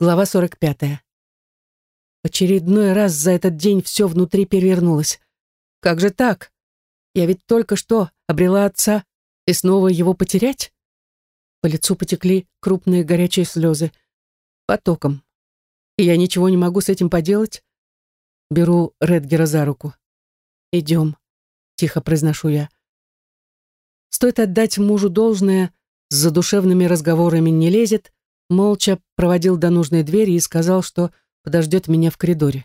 Глава 45. В очередной раз за этот день все внутри перевернулось. Как же так? Я ведь только что обрела отца, и снова его потерять? По лицу потекли крупные горячие слезы. Потоком. И я ничего не могу с этим поделать. Беру Редгера за руку. «Идем», — тихо произношу я. Стоит отдать мужу должное, с задушевными разговорами не лезет, молча проводил до нужной двери и сказал, что подождет меня в коридоре.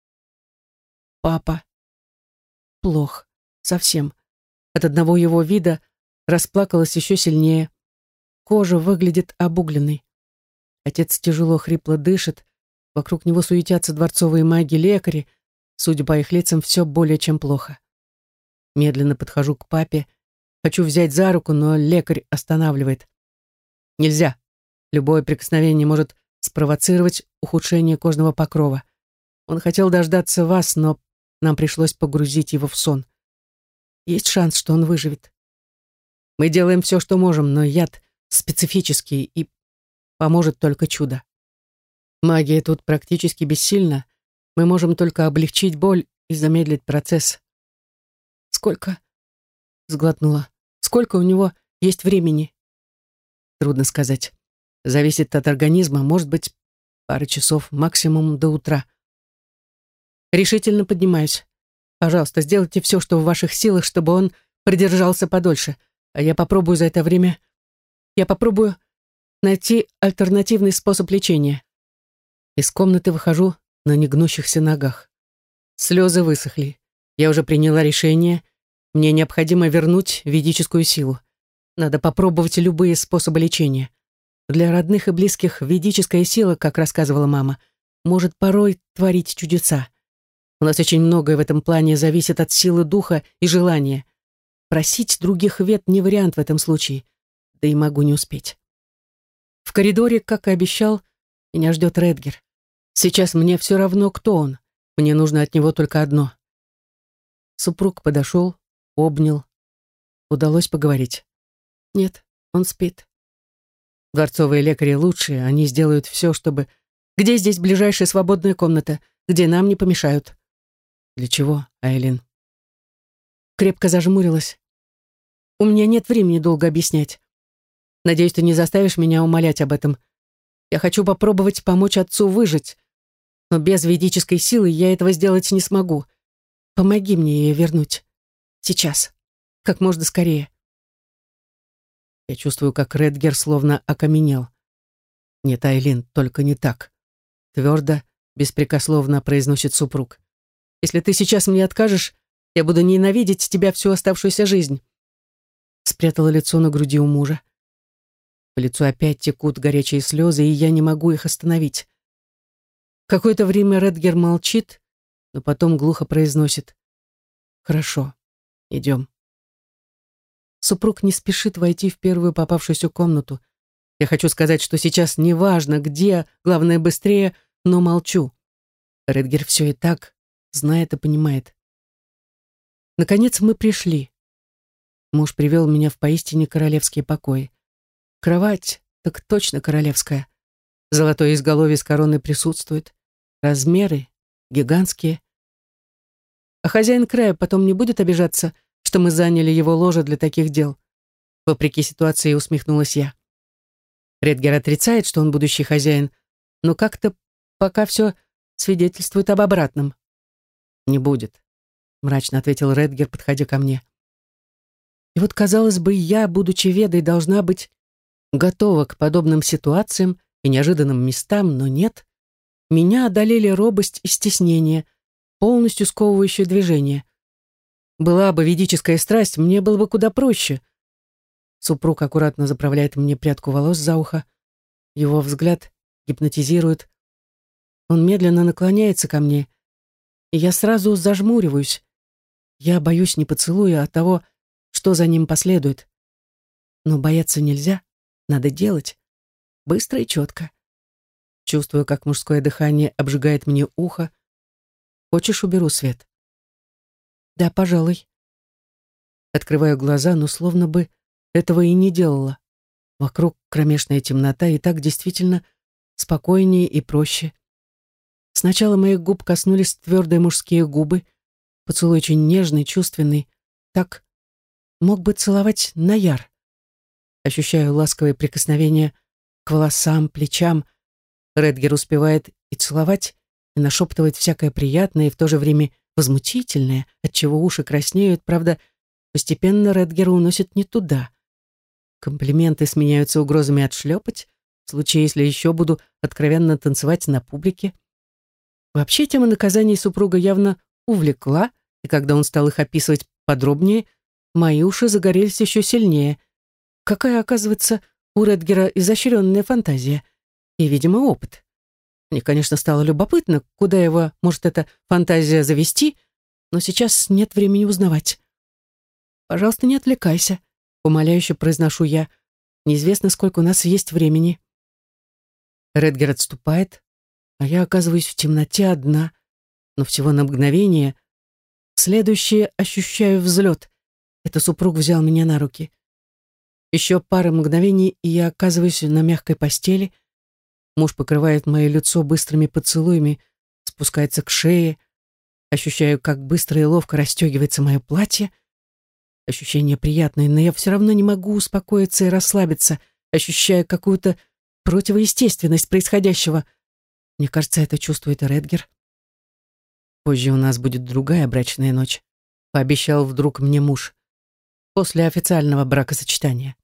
Папа. Плох. Совсем. От одного его вида расплакалась еще сильнее. Кожа выглядит обугленной. Отец тяжело хрипло дышит, вокруг него суетятся дворцовые маги-лекари, судя по их лицам, все более чем плохо. Медленно подхожу к папе, хочу взять за руку, но лекарь останавливает. Нельзя. Любое прикосновение может спровоцировать ухудшение кожного покрова. Он хотел дождаться вас, но нам пришлось погрузить его в сон. Есть шанс, что он выживет. Мы делаем все, что можем, но яд специфический, и поможет только чудо. Магия тут практически бессильна. Мы можем только облегчить боль и замедлить процесс. Сколько? Сглотнула. Сколько у него есть времени? Трудно сказать. Зависит от организма, может быть, пара часов, максимум до утра. Решительно поднимаюсь. Пожалуйста, сделайте все, что в ваших силах, чтобы он продержался подольше. А я попробую за это время... Я попробую найти альтернативный способ лечения. Из комнаты выхожу на негнущихся ногах. Слезы высохли. Я уже приняла решение. Мне необходимо вернуть ведическую силу. Надо попробовать любые способы лечения. Для родных и близких ведическая сила, как рассказывала мама, может порой творить чудеса. У нас очень многое в этом плане зависит от силы духа и желания. Просить других вет не вариант в этом случае. Да и могу не успеть. В коридоре, как и обещал, меня ждет Редгер. Сейчас мне все равно, кто он. Мне нужно от него только одно. Супруг подошел, обнял. Удалось поговорить. Нет, он спит. Дворцовые лекари лучшие, они сделают все, чтобы... Где здесь ближайшая свободная комната, где нам не помешают? Для чего, Айлин? Крепко зажмурилась. У меня нет времени долго объяснять. Надеюсь, ты не заставишь меня умолять об этом. Я хочу попробовать помочь отцу выжить, но без ведической силы я этого сделать не смогу. Помоги мне ее вернуть. Сейчас. Как можно скорее. Я чувствую, как Редгер словно окаменел. «Нет, Айлин, только не так», — твердо, беспрекословно произносит супруг. «Если ты сейчас мне откажешь, я буду ненавидеть тебя всю оставшуюся жизнь». Спрятала лицо на груди у мужа. По лицу опять текут горячие слезы, и я не могу их остановить. Какое-то время Редгер молчит, но потом глухо произносит: «Хорошо, идем». Супруг не спешит войти в первую попавшуюся комнату. Я хочу сказать, что сейчас неважно, где, главное быстрее, но молчу. Редгер все и так знает и понимает. Наконец мы пришли. Муж привел меня в поистине королевские покои. Кровать, так точно королевская. Золотое изголовье с короной присутствует. Размеры гигантские. А хозяин края потом не будет обижаться, что мы заняли его ложе для таких дел. Вопреки ситуации усмехнулась я. Редгер отрицает, что он будущий хозяин, но как-то пока все свидетельствует об обратном. «Не будет», — мрачно ответил Редгер, подходя ко мне. И вот, казалось бы, я, будучи ведой, должна быть готова к подобным ситуациям и неожиданным местам, но нет. Меня одолели робость и стеснение, полностью сковывающее движение. Была бы ведическая страсть, мне было бы куда проще. Супруг аккуратно заправляет мне прядку волос за ухо. Его взгляд гипнотизирует. Он медленно наклоняется ко мне, и я сразу зажмуриваюсь. Я боюсь не поцелуя, а того, что за ним последует. Но бояться нельзя, надо делать. Быстро и четко. Чувствую, как мужское дыхание обжигает мне ухо. Хочешь, уберу свет? Да, пожалуй. Открываю глаза, но словно бы этого и не делала. Вокруг кромешная темнота, и так действительно спокойнее и проще. Сначала моих губ коснулись твердые мужские губы, поцелуй очень нежный, чувственный, так мог бы целовать Наяр. Ощущаю ласковые прикосновения к волосам, плечам. Редгер успевает и целовать, и нашептывает всякое приятное и в то же время возмутительное, отчего уши краснеют, правда, постепенно Редгера уносит не туда. Комплименты сменяются угрозами отшлепать, в случае, если еще буду откровенно танцевать на публике. Вообще, тема наказаний супруга явно увлекла, и когда он стал их описывать подробнее, мои уши загорелись еще сильнее. Какая, оказывается, у Редгера изощренная фантазия и, видимо, опыт. Мне, конечно, стало любопытно, куда его может эта фантазия завести, но сейчас нет времени узнавать. «Пожалуйста, не отвлекайся», — умоляюще произношу я. «Неизвестно, сколько у нас есть времени». Редгер отступает, а я оказываюсь в темноте одна, но всего на мгновение. В следующее ощущаю взлет. Это супруг взял меня на руки. Еще пара мгновений, и я оказываюсь на мягкой постели. Муж покрывает мое лицо быстрыми поцелуями, спускается к шее. Ощущаю, как быстро и ловко расстегивается мое платье. Ощущение приятное, но я все равно не могу успокоиться и расслабиться, ощущая какую-то противоестественность происходящего. Мне кажется, это чувствует и Редгер. Позже у нас будет другая брачная ночь, пообещал вдруг мне муж, после официального бракосочетания.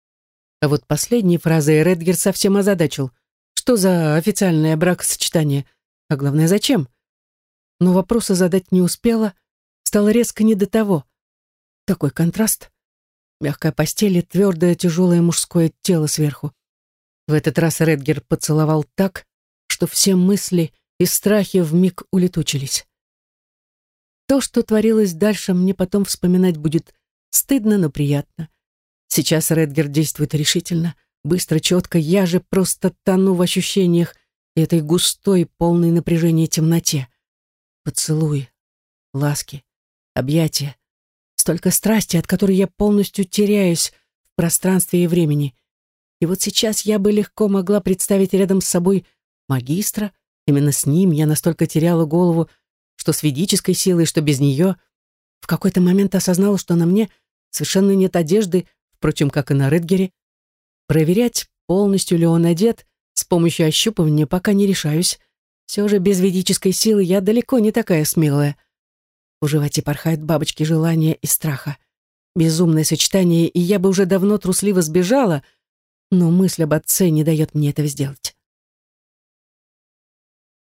А вот последней фразой Редгер совсем озадачил. Что за официальное бракосочетание? А главное, зачем? Но вопроса задать не успела, стало резко не до того. Какой контраст. Мягкая постель и твердое, тяжелое мужское тело сверху. В этот раз Редгер поцеловал так, что все мысли и страхи вмиг улетучились. То, что творилось дальше, мне потом вспоминать будет стыдно, но приятно. Сейчас Редгер действует решительно, быстро, четко. Я же просто тону в ощущениях и этой густой, полной напряжения темноте. Поцелуи, ласки, объятия. Столько страсти, от которой я полностью теряюсь в пространстве и времени. И вот сейчас я бы легко могла представить рядом с собой магистра. Именно с ним я настолько теряла голову, что с ведической силой, что без нее. В какой-то момент осознала, что на мне совершенно нет одежды, впрочем, как и на Редгере. Проверять, полностью ли он одет, с помощью ощупывания пока не решаюсь. Все же без ведической силы я далеко не такая смелая. В животе порхают бабочки желания и страха. Безумное сочетание, и я бы уже давно трусливо сбежала, но мысль об отце не дает мне этого сделать.